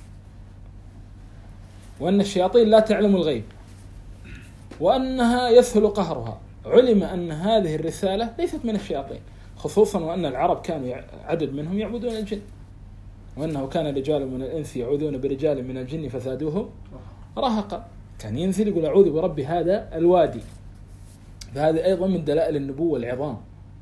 وأن الشياطين لا تعلم الغيب وأنها يسهل قهرها، علم أن هذه الرسالة ليست من الشياطين، خصوصا وأن العرب كانوا عدد منهم يعبدون الجن، وأنه كان رجال من الإنس يعوذون برجال من الجن فزادوهم رهقا. كان ينزل يقول أعوذ برب هذا الوادي. فهذا أيضا من دلائل النبوة العظام.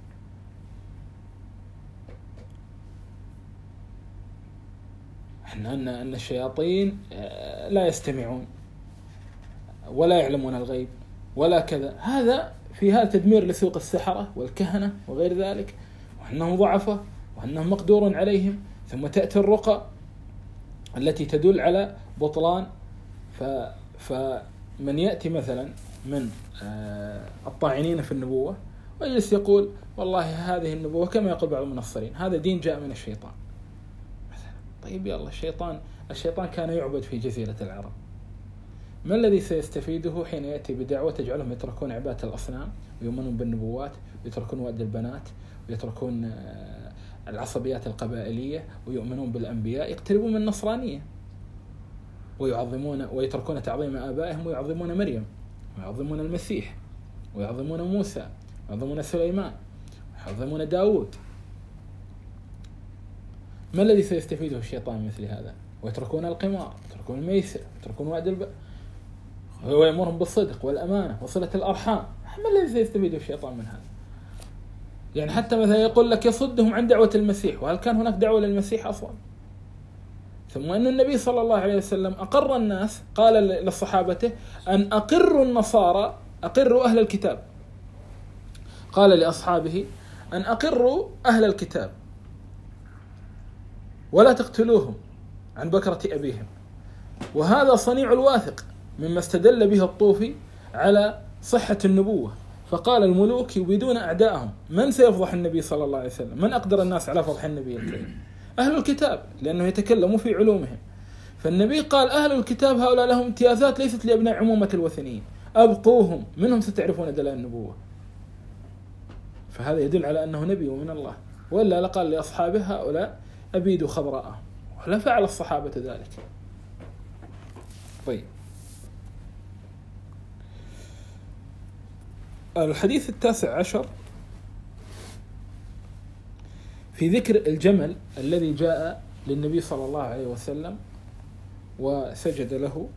احنا أن أن الشياطين لا يستمعون ولا يعلمون الغيب ولا كذا، هذا في هذا تدمير لسوق السحرة والكهنة وغير ذلك، وأنهم ضعفة وأنهم مقدور عليهم. ثم تأتي الرقى التي تدل على بطلان. ف فمن يأتي مثلا من الطاعنين في النبوة ويجلس يقول والله هذه النبوة كما يقول بعض المنصرين هذا دين جاء من الشيطان مثلا. طيب يلا، الشيطان الشيطان كان يعبد في جزيرة العرب، ما الذي سيستفيده حين يأتي بدعوة تجعلهم يتركون عبادة الأصنام ويؤمنون بالنبوات ويتركون وأد البنات ويتركون العصبيات القبائلية ويؤمنون بالأنبياء، يقتربون من النصرانية ويعظمون ويتركون تعظيم آبائهم ويعظمون مريم ويعظمون المسيح ويعظمون موسى ويعظمون سليمان ويعظمون داود. ما الذي سيستفيده الشيطان مثل هذا؟ ويتركون القمار ويتركون الميسر ويتركون وعد الب... ويأمرهم بالصدق والأمانة وصلة الأرحام. ما الذي سيستفيده الشيطان من هذا؟ يعني حتى مثلا يقول لك يصدهم عن دعوة المسيح، وهل كان هناك دعوة للمسيح أصلا؟ ثم أن النبي صلى الله عليه وسلم أقر الناس، قال للصحابته أن أقروا النصارى، أقروا أهل الكتاب، قال لأصحابه أن أقروا أهل الكتاب ولا تقتلوهم عن بكرة أبيهم. وهذا صنيع الواثق مما استدل به الطوفي على صحة النبوة. فقال الملوك يبيدون أعداءهم، من سيفضح النبي صلى الله عليه وسلم؟ من أقدر الناس على فضح النبي الكريم؟ أهل الكتاب، لأنه يتكلموا في علومهم. فالنبي قال أهل الكتاب هؤلاء لهم امتيازات ليست لأبناء عمومة الوثنيين، أبقوهم، منهم ستعرفون دلائل النبوة. فهذا يدل على أنه نبي من الله، ولا لقال لأصحابه هؤلاء أبيدوا خضراء، ولا فعل الصحابة ذلك. طيب، الحديث التاسع عشر في ذكر الجمل الذي جاء للنبي صلى الله عليه وسلم وسجد له.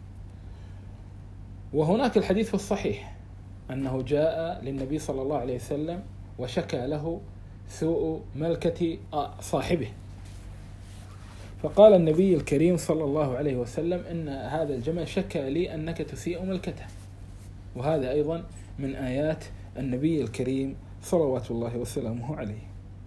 وهناك الحديث في الصحيح أنه جاء للنبي صلى الله عليه وسلم وشكى له سوء ملكة صاحبه، فقال النبي الكريم صلى الله عليه وسلم إن هذا الجمل شكى لي أنك تسيء ملكته. وهذا أيضا من آيات النبي الكريم صلوات الله وسلامه عليه.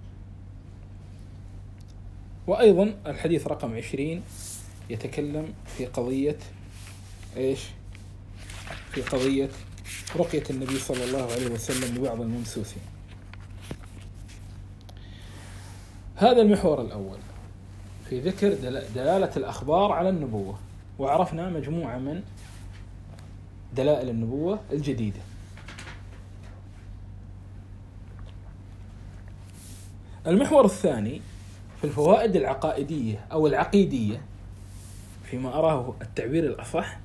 وأيضا الحديث رقم عشرين يتكلم في قضية إيش؟ في قضية رقية النبي صلى الله عليه وسلم لبعض الممسوسين. هذا المحور الأول في ذكر دلالة الأخبار على النبوة، وعرفنا مجموعة من دلائل النبوة الجديدة. المحور الثاني في الفوائد العقائدية أو العقيدية فيما أراه التعبير الأصح،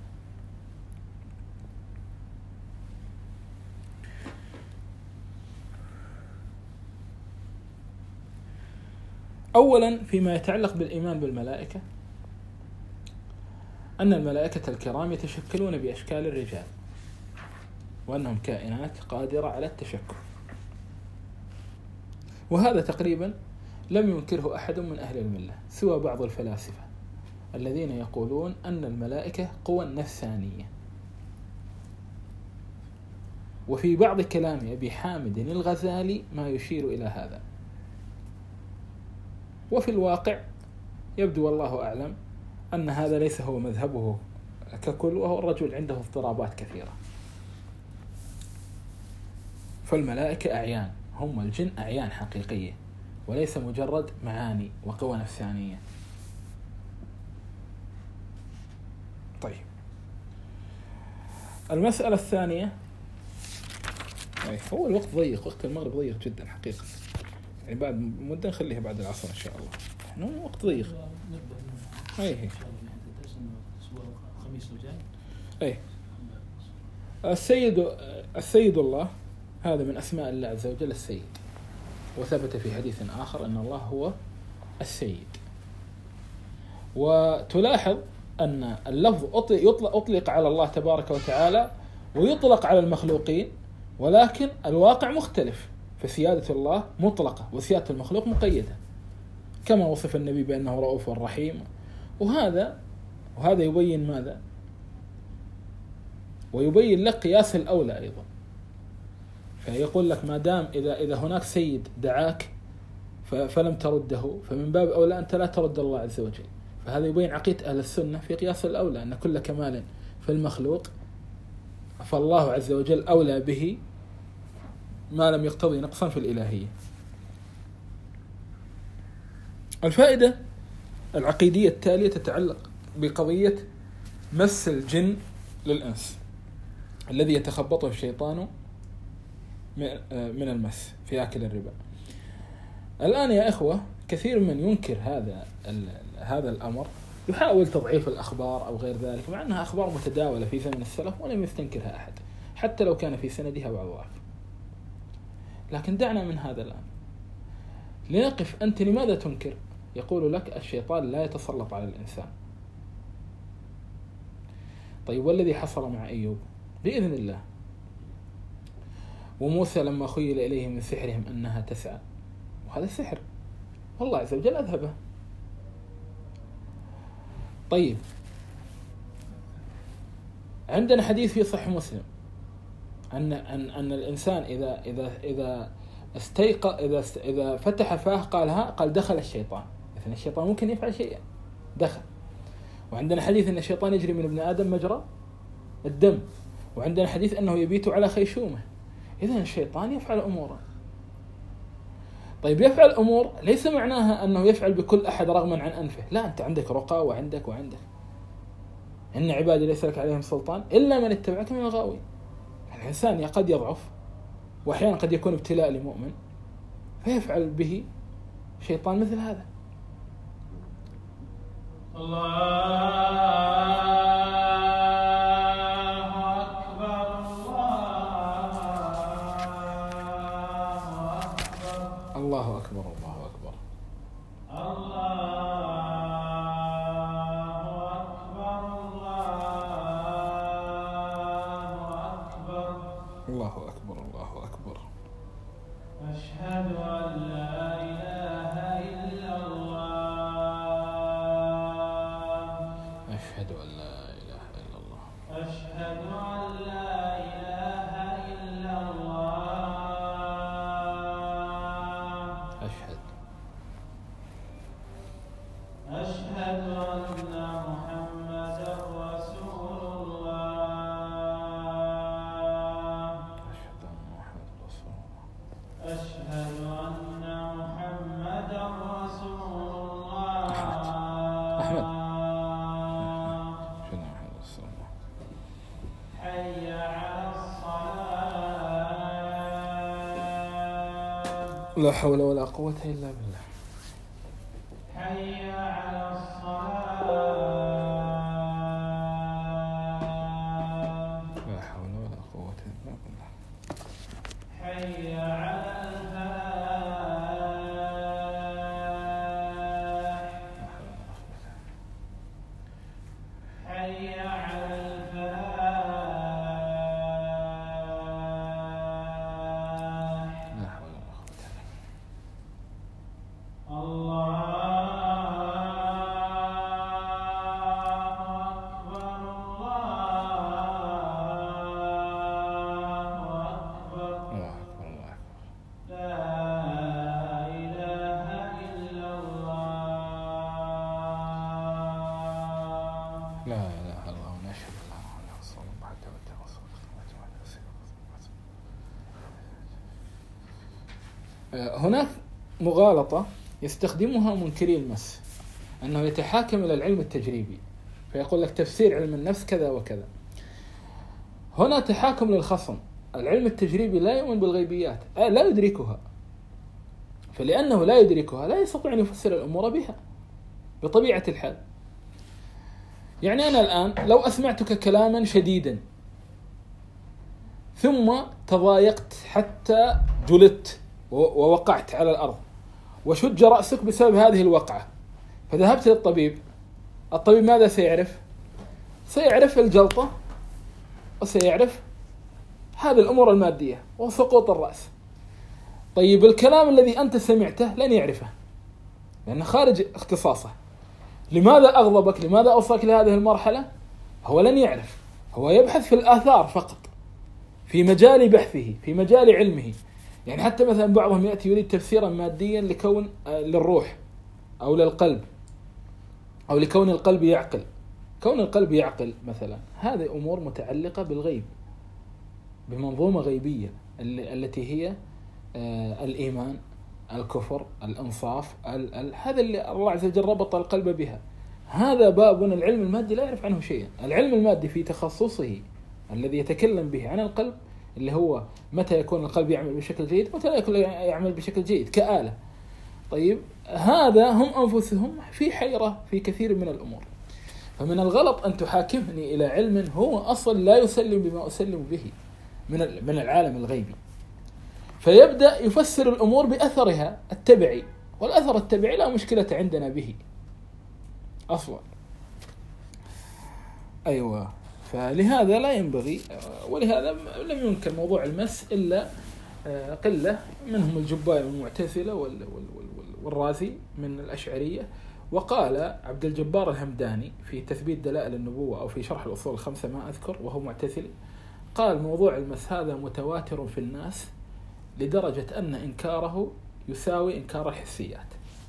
أولا فيما يتعلق بالإيمان بالملائكة، أن الملائكة الكرام يتشكلون بأشكال الرجال، وأنهم كائنات قادرة على التشكل، وهذا تقريبا لم ينكره أحد من أهل الملة سوى بعض الفلاسفة الذين يقولون أن الملائكة قوى نفسانية. وفي بعض كلام أبي حامد الغزالي ما يشير إلى هذا، وفي الواقع يبدو والله أعلم أن هذا ليس هو مذهبه ككل، وهو الرجل عنده اضطرابات كثيرة. فالملائكة أعيان، هم الجن أعيان حقيقية، وليس مجرد معاني وقوى نفسانية. طيب، المسألة الثانية، هو الوقت ضيق، وقت المغرب ضيق جدا حقيقة، يعني بعد مدة نخليها بعد العصر إن شاء الله، إنه وقت ضيق. أيه أيه السيد السيد الله هذا من أسماء الله عز وجل السيد، وثبت في حديث آخر أن الله هو السيد. وتلاحظ أن اللفظ أطلق, أطلق على الله تبارك وتعالى ويطلق على المخلوقين، ولكن الواقع مختلف، فسيادة الله مطلقة وسيادة المخلوق مقيدة، كما وصف النبي بأنه رؤوف رحيم. وهذا وهذا يبين ماذا؟ ويبين لك قياس الأولى أيضا. فيقول لك ما دام إذا إذا هناك سيد دعاك فلم ترده، فمن باب أولى أنت لا ترد الله عز وجل. فهذا يبين عقيدة أهل السنة في قياس الأولى، أن كل كمال في المخلوق فالله عز وجل أولى به ما لم يقتضي نقصا في الإلهية. الفائدة العقيدية التالية تتعلق بقضية مس الجن للإنس الذي يتخبطه الشيطان من المس في آكل الربا. الآن يا إخوة كثير من ينكر هذا هذا الأمر، يحاول تضعيف الأخبار أو غير ذلك، مع أنها أخبار متداولة في زمن السلف ولم يستنكرها أحد حتى لو كان في سندها بعض ضعف. لكن دعنا من هذا الآن لنقف. أنت لماذا تنكر؟ يقول لك الشيطان لا يتسلط على الإنسان. طيب، والذي حصل مع أيوب بإذن الله، وموسى لما خيل إليه من سحرهم أنها تسعى، وهذا سحر والله عز وجل أذهبه. طيب، عندنا حديث في صحيح مسلم أن أن أن الإنسان إذا إذا إذا استيقظ إذا إذا فتح فاه قال ها قال دخل الشيطان، إذن الشيطان ممكن يفعل شيئا، دخل. وعندنا حديث أن الشيطان يجري من ابن آدم مجرى الدم، وعندنا حديث أنه يبيت على خيشومه. إذن الشيطان يفعل أمورا. طيب، يفعل أمور ليس معناها أنه يفعل بكل أحد رغما عن أنفه، لا، أنت عندك رقى وعندك وعندك إن عبادي ليس لك عليهم سلطان إلا من اتبعك من الغاوي. الإنسان قد يضعف وأحيانا قد يكون ابتلاء لمؤمن فيفعل به شيطان مثل هذا. الله أكبر الله أكبر الله أكبر الله أكبر. أشهد أن لا إله إلا الله أشهد أن لا إله إلا الله أشهد أن لا إله إلا الله أشهد أشهد أن محمدا رسول الله أشهد أن محمد رسول الله أشهد أن محمدا رسول الله أحمد أشهد أن محمد رسول الله. حي على الصلاة لا حول ولا قوة إلا بالله. حي على الصلاة لا حول ولا قوة إلا بالله. حي على الفلاح حي على الفلاح. لا حول ولا قوة إلا بالله. الله أكبر الله أكبر الله أكبر الله أكبر. لا إله إلا الله. لا إله إلا الله ونشهد أن لا إله إلا رسول الله حتى وجه رسول الله. هناك مغالطة يستخدمها منكري المس، أنه يتحاكم إلى العلم التجريبي فيقول لك تفسير علم النفس كذا وكذا. هنا تحاكم للخصم. العلم التجريبي لا يؤمن بالغيبيات، لا يدركها، فلأنه لا يدركها لا يستطيع أن يفسر الأمور بها بطبيعة الحال. يعني أنا الآن لو أسمعتك كلاما شديدا ثم تضايقت حتى جلدت ووقعت على الأرض وشج رأسك بسبب هذه الوقعة، فذهبت للطبيب، الطبيب ماذا سيعرف؟ سيعرف الجلطة وسيعرف هذه الأمور المادية وسقوط الرأس. طيب الكلام الذي أنت سمعته لن يعرفه لأنه خارج اختصاصه. لماذا أغضبك؟ لماذا أوصلك لهذه المرحلة؟ هو لن يعرف، هو يبحث في الآثار فقط، في مجال بحثه، في مجال علمه. يعني حتى مثلا بعضهم يأتي يريد تفسيرا ماديا لكون للروح أو للقلب أو لكون القلب يعقل. كون القلب يعقل مثلا هذه أمور متعلقة بالغيب، بمنظومة غيبية التي هي الإيمان، الكفر، الإنصاف، ال ال هذا اللي الله عز وجل ربط القلب بها. هذا باب العلم المادي لا يعرف عنه شيئا. العلم المادي في تخصصه الذي يتكلم به عن القلب، اللي هو متى يكون القلب يعمل بشكل جيد ومتى لا يكون يعمل بشكل جيد كآلة. طيب هذا هم أنفسهم في حيرة في كثير من الأمور. فمن الغلط أن تحاكمني إلى علم هو أصلا لا يسلم بما أسلم به من من العالم الغيبي، فيبدأ يفسر الأمور بأثرها التبعي، والأثر التبعي لا مشكلة عندنا به أصلا. أيوة، فلهذا لا ينبغي، ولهذا لم ينكر موضوع المس إلا قلة منهم، الجبائي والمعتزلة والرازي من الأشعرية. وقال عبد الجبار الهمداني في تثبيت دلائل النبوة أو في شرح الأصول الخمسة ما أذكر وهو معتزلي، قال موضوع المس هذا متواتر في الناس لدرجة أن إنكاره يساوي إنكار الحسيات.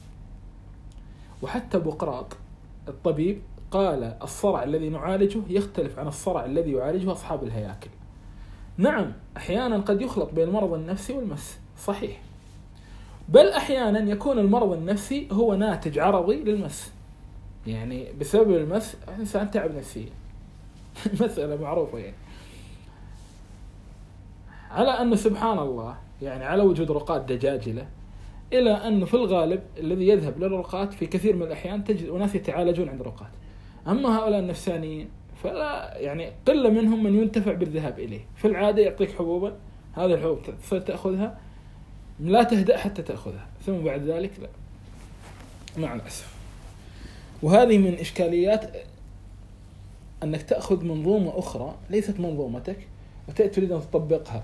وحتى بقراط الطبيب قال الصرع الذي نعالجه يختلف عن الصرع الذي يعالجه أصحاب الهياكل. نعم أحيانا قد يخلط بين المرض النفسي والمس، صحيح، بل أحيانا يكون المرض النفسي هو ناتج عرضي للمس، يعني بسبب المس إنسان تعب نفسيا مسألة معروفة يعني. على أنه سبحان الله يعني على وجود رقاة دجاجلة، إلى أنه في الغالب الذي يذهب للرقاة في كثير من الأحيان تجد أناس يتعالجون عند رقاة. أما هؤلاء النفسانيين فلا، يعني قلة منهم من ينتفع بالذهاب إليه. في العادة يعطيك حبوبا، هذه الحبوب تأخذها لا تهدأ حتى تأخذها، ثم بعد ذلك لا، مع الأسف. وهذه من إشكاليات أنك تأخذ منظومة أخرى ليست منظومتك وتأتي تريد أن تطبقها.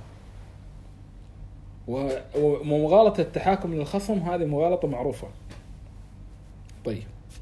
ومغالطة التحاكم للخصم هذه مغالطة معروفة. طيب،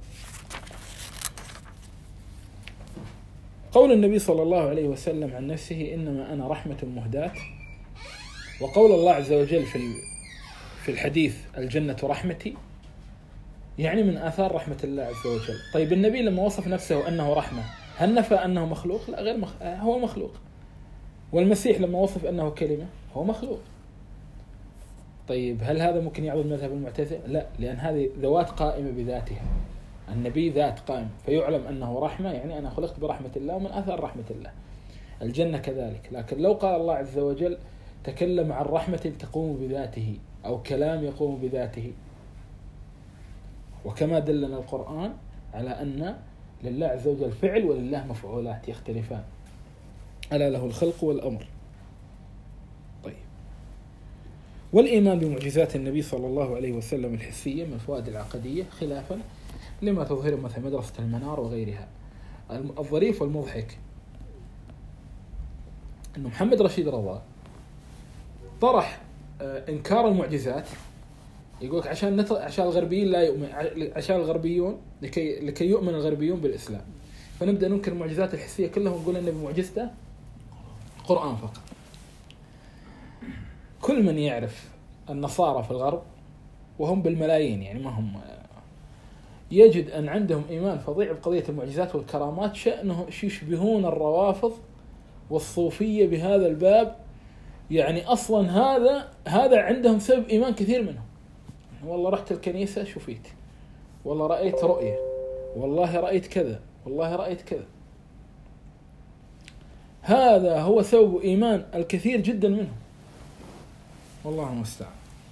قول النبي صلى الله عليه وسلم عن نفسه إنما أنا رحمة مهداة، وقول الله عز وجل في في الحديث الجنة رحمتي، يعني من آثار رحمة الله عز وجل. طيب النبي لما وصف نفسه أنه رحمة هل نفى أنه مخلوق؟ لا، غير مخ... هو مخلوق. والمسيح لما وصف أنه كلمة هو مخلوق. طيب هل هذا ممكن يعضد مذهب المعتزلة؟ لا، لأن هذه ذوات قائمة بذاتها. النبي ذات قائم، فيعلم أنه رحمة، يعني أنا خلقت برحمة الله ومن آثار رحمة الله. الجنة كذلك. لكن لو قال الله عز وجل تكلم عن رحمة تقوم بذاته أو كلام يقوم بذاته، وكما دلنا القرآن على أن لله عز وجل فعل ولله مفعولات يختلفان، ألا له الخلق والأمر. طيب، والإيمان بمعجزات النبي صلى الله عليه وسلم الحسية من الفوائد العقدية خلافا لما تظهر مثل مدرسة المنار وغيرها. الظريف والمضحك أن محمد رشيد رضا طرح إنكار المعجزات، يقولك عشان نت... عشان الغربيين لا يؤمن، عشان الغربيون لكي لكي يؤمن الغربيون بالإسلام، فنبدأ ننكر المعجزات الحسية كلها ونقول إن بمعجزته القرآن فقط. كل من يعرف النصارى في الغرب وهم بالملايين، يعني ما هم، يجد أن عندهم إيمان فظيع بقضية المعجزات والكرامات، شأنه يشبهون الروافض والصوفية بهذا الباب. يعني أصلا هذا هذا عندهم سبب إيمان كثير منهم. والله رحت الكنيسة شفيت، والله رأيت رؤية، والله رأيت كذا، والله رأيت كذا. هذا هو سبب إيمان الكثير جدا منهم، والله المستعان.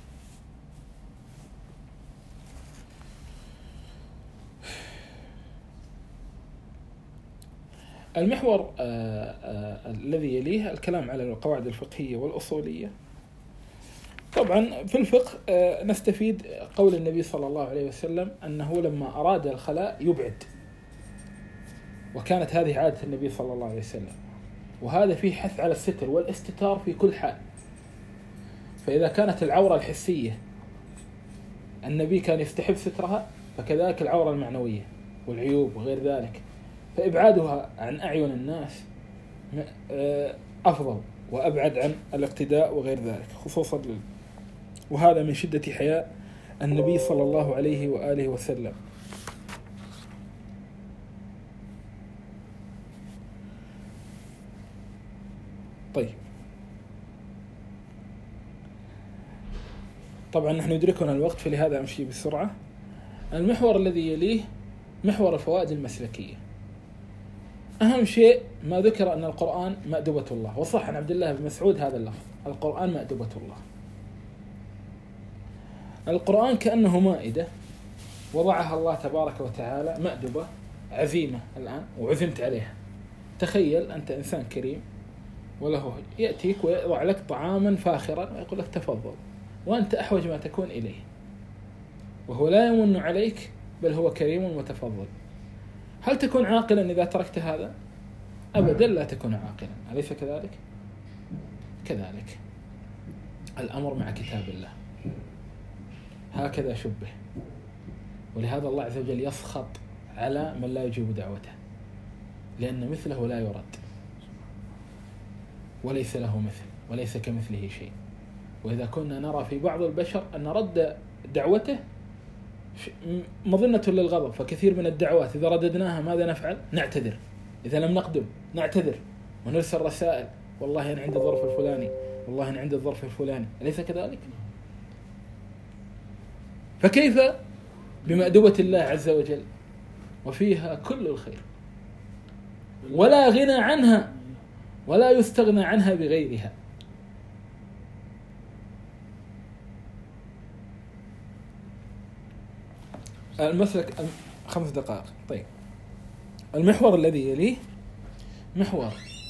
المحور آآ آآ الذي يليه الكلام على القواعد الفقهية والأصولية. طبعا في الفقه نستفيد قول النبي صلى الله عليه وسلم أنه لما أراد الخلاء يبعد، وكانت هذه عادة النبي صلى الله عليه وسلم، وهذا فيه حث على الستر والاستتار في كل حال. فإذا كانت العورة الحسية النبي كان يستحب سترها، فكذلك العورة المعنوية والعيوب وغير ذلك، فإبعادها عن أعين الناس أفضل وأبعد عن الاقتداء وغير ذلك، خصوصا لل... وهذا من شدة حياء النبي صلى الله عليه وآله وسلم. طيب، طبعا نحن ندركنا الوقت فلهذا أمشي بسرعة. المحور الذي يليه محور الفوائد المسلكية. أهم شيء ما ذكر أن القرآن مأدبة الله، وصح عن عبد الله بن مسعود هذا اللفظ: القرآن مأدبة الله. القرآن كأنه مائدة وضعها الله تبارك وتعالى، مأدبة عزيمة الآن وعزمت عليها. تخيل أنت إنسان كريم وله يأتيك ويضع لك طعاما فاخرا ويقول لك تفضل، وأنت أحوج ما تكون إليه، وهو لا يمن عليك بل هو كريم متفضل. هل تكون عاقلا إذا تركت هذا؟ أبدا لا تكون عاقلا، أليس كذلك؟ كذلك الأمر مع كتاب الله هكذا شبه. ولهذا الله عز وجل يسخط على من لا يجيب دعوته، لأن مثله لا يرد، وليس له مثل، وليس كمثله شيء. وإذا كنا نرى في بعض البشر أن رد دعوته مظنة للغضب، فكثير من الدعوات إذا رددناها ماذا نفعل؟ نعتذر. إذا لم نقدم نعتذر ونرسل رسائل: والله أنا عندي الظرف الفلاني، والله أنا عندي الظرف الفلاني، أليس كذلك؟ فكيف بمأدبة الله عز وجل وفيها كل الخير، ولا غنى عنها ولا يستغنى عنها بغيرها. المسلك خمس دقائق. طيب المحور الذي يليه محور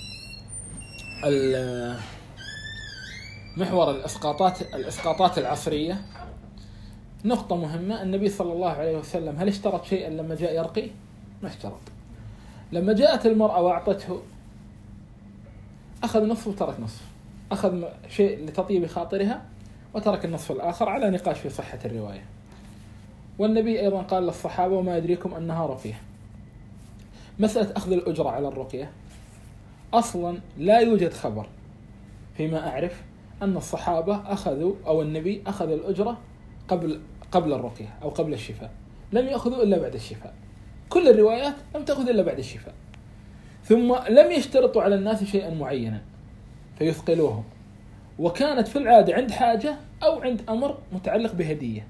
محور الإسقاطات الإسقاطات العصرية. نقطة مهمة، النبي صلى الله عليه وسلم هل اشترط شيئا لما جاء يرقي؟ ما اشترط. لما جاءت المرأة وأعطته أخذ نصف وترك نصف، أخذ شيء لتطيب خاطرها وترك النصف الآخر، على نقاش في صحة الرواية. والنبي أيضا قال للصحابة وما يدريكم أنها رقية. مسألة أخذ الأجرة على الرقية أصلا لا يوجد خبر فيما أعرف أن الصحابة أخذوا أو النبي أخذ الأجرة قبل قبل الرقية أو قبل الشفاء، لم يأخذوا إلا بعد الشفاء. كل الروايات لم تأخذ إلا بعد الشفاء. ثم لم يشترطوا على الناس شيئا معينا فيثقلوهم، وكانت في العادة عند حاجة أو عند أمر متعلق بهدية.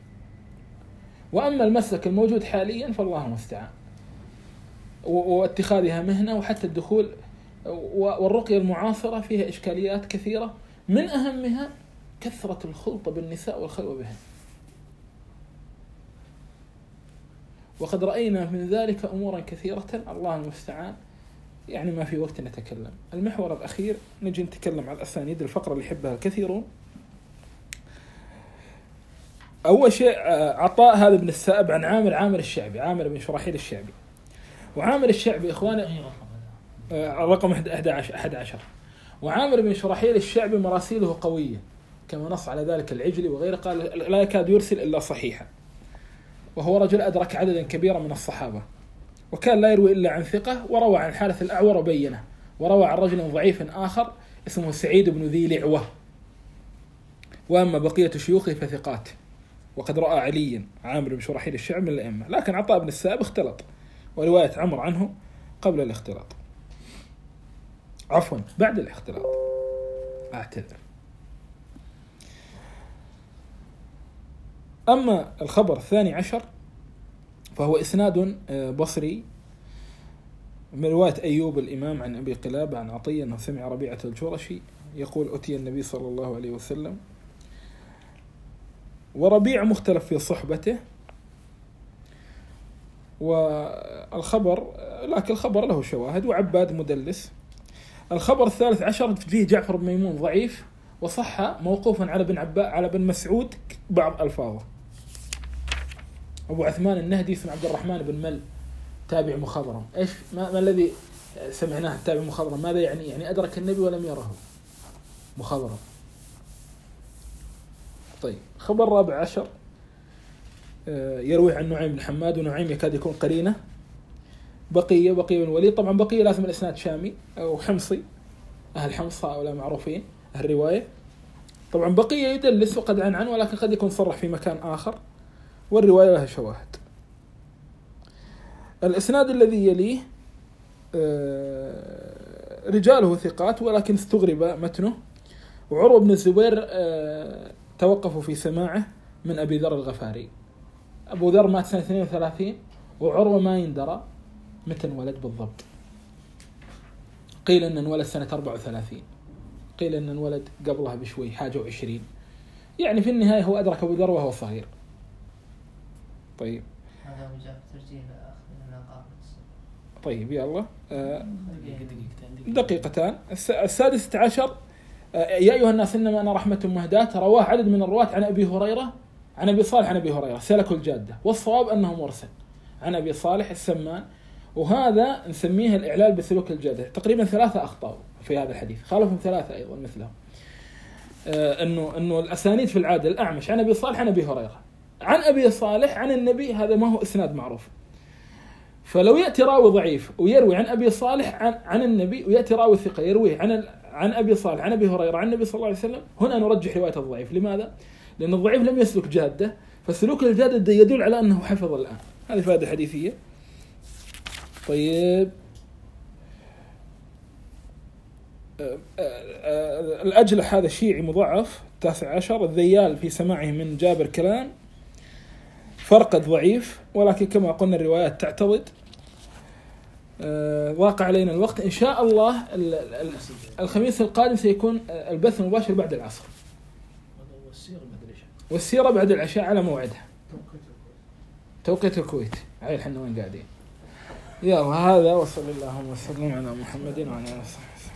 وأما المسلك الموجود حاليا فالله المستعان، واتخاذها مهنة، وحتى الدخول والرقية المعاصرة فيها إشكاليات كثيرة، من أهمها كثرة الخلطة بالنساء والخلوة بهن، وقد رأينا من ذلك أمورا كثيرة الله المستعان، يعني ما في وقت نتكلم. المحور الأخير نجي نتكلم على الأسانيد، الفقرة اللي يحبها الكثيرون. أول شيء عطاء هذا بن السائب عن عامر عامر الشعبي، عامر بن شراحيل الشعبي. وعامر الشعبي إخواني رقم أحد عشر. وعامر بن شراحيل الشعبي مراسيله قوية كما نص على ذلك العجلي وغيره، قال لا يكاد يرسل إلا صحيحا، وهو رجل أدرك عددا كبيرا من الصحابة، وكان لا يروي إلا عن ثقة، وروى عن حارث الأعور وبينه، وروى عن رجل ضعيف آخر اسمه سعيد بن ذي لعوة، وأما بقية شيوخه فثقات. وقد رأى عليا عامر بن شراحيل الشعبي من الأئمة، لكن عطاء بن السائب اختلط، ورواية عمر عنه قبل الاختلاط، عفوا بعد الاختلاط، أعتذر. أما الخبر الثاني عشر فهو إسناد بصري من رواية أيوب الإمام عن أبي قلابة عن عطية أنه سمع ربيعة الجرشي يقول أتي النبي صلى الله عليه وسلم، وربيع مختلف في صحبته، والخبر لكن الخبر له شواهد، وعباد مدلس. الخبر الثالث عشر فيه جعفر بن ميمون ضعيف، وصح موقوفا على بن عباس على بن مسعود بعض ألفاظه. أبو عثمان النهدي اسمه عبد الرحمن بن مل تابع مخضرم. إيش ما, ما الذي سمعناه التابع مخضرم؟ ماذا يعني؟ يعني أدرك النبي ولم يره مخضرم. طيب خبر رابع عشر يروي عن نعيم بن حماد، ونعيم يكاد يكون قرينه بقية بقية بن وليد. طبعا بقية لازم الإسناد شامي أو حمصي، أهل حمص هؤلاء معروفين أهل الرواية. طبعا بقية يدلس وقد عن عن ولكن قد يكون صرح في مكان آخر، والرواية لها شواهد. الإسناد الذي يليه رجاله ثقات ولكن استغرب متنه. وعروة بن الزبير توقفوا في سماعه من أبي ذر الغفاري. أبو ذر مات سنة اثنين وثلاثين، وعروة ما يندرى متى انولد بالضبط. قيل أن انولد سنة أربعة وثلاثين، قيل أن انولد قبلها بشوي حاجة وعشرين، يعني في النهاية هو أدرك أبو ذر وهو صغير. طيب هذا وجاء ترجيح طيب يا الله آه دقيقتان. السادسة عشر آه يا أيها الناس إنما أنا رحمة مهداة، رواه عدد من الرواة عن أبي هريرة عن أبي صالح عن أبي هريرة سلكوا الجادة، والصواب أنه مرسل عن أبي صالح السمان، وهذا نسميه الإعلال بسلوك الجادة. تقريبا ثلاثة أخطاء في هذا الحديث، خالفهم ثلاثة أيضا مثلهم. آه إنه إنه الأسانيد في العادة الأعمش عن أبي صالح عن أبي هريرة عن أبي صالح عن النبي، هذا ما هو إسناد معروف. فلو يأتي راوي ضعيف ويروي عن أبي صالح عن, عن النبي، ويأتي راوي ثقة يروي عن عن أبي صالح عن أبي هريرة عن النبي صلى الله عليه وسلم، هنا نرجح رواية الضعيف. لماذا؟ لأن الضعيف لم يسلك جادة، فسلوك الجادة يدل على أنه حفظ الآن. هذه فائدة حديثية. طيب الأجلح هذا شيعي مضعف تاسع عشر. الذيال في سماعه من جابر كلام، فرقد ضعيف، ولكن كما قلنا الروايات تعتضد. واقع علينا الوقت إن شاء الله. الخميس القادم سيكون البث المباشر بعد العصر، والسيرة بعد العشاء على موعدها. توقيت الكويت. عيل حنا وين قاعدين. يلا هذا، وصلى الله وسلم على محمد وعلى آله وصحبه.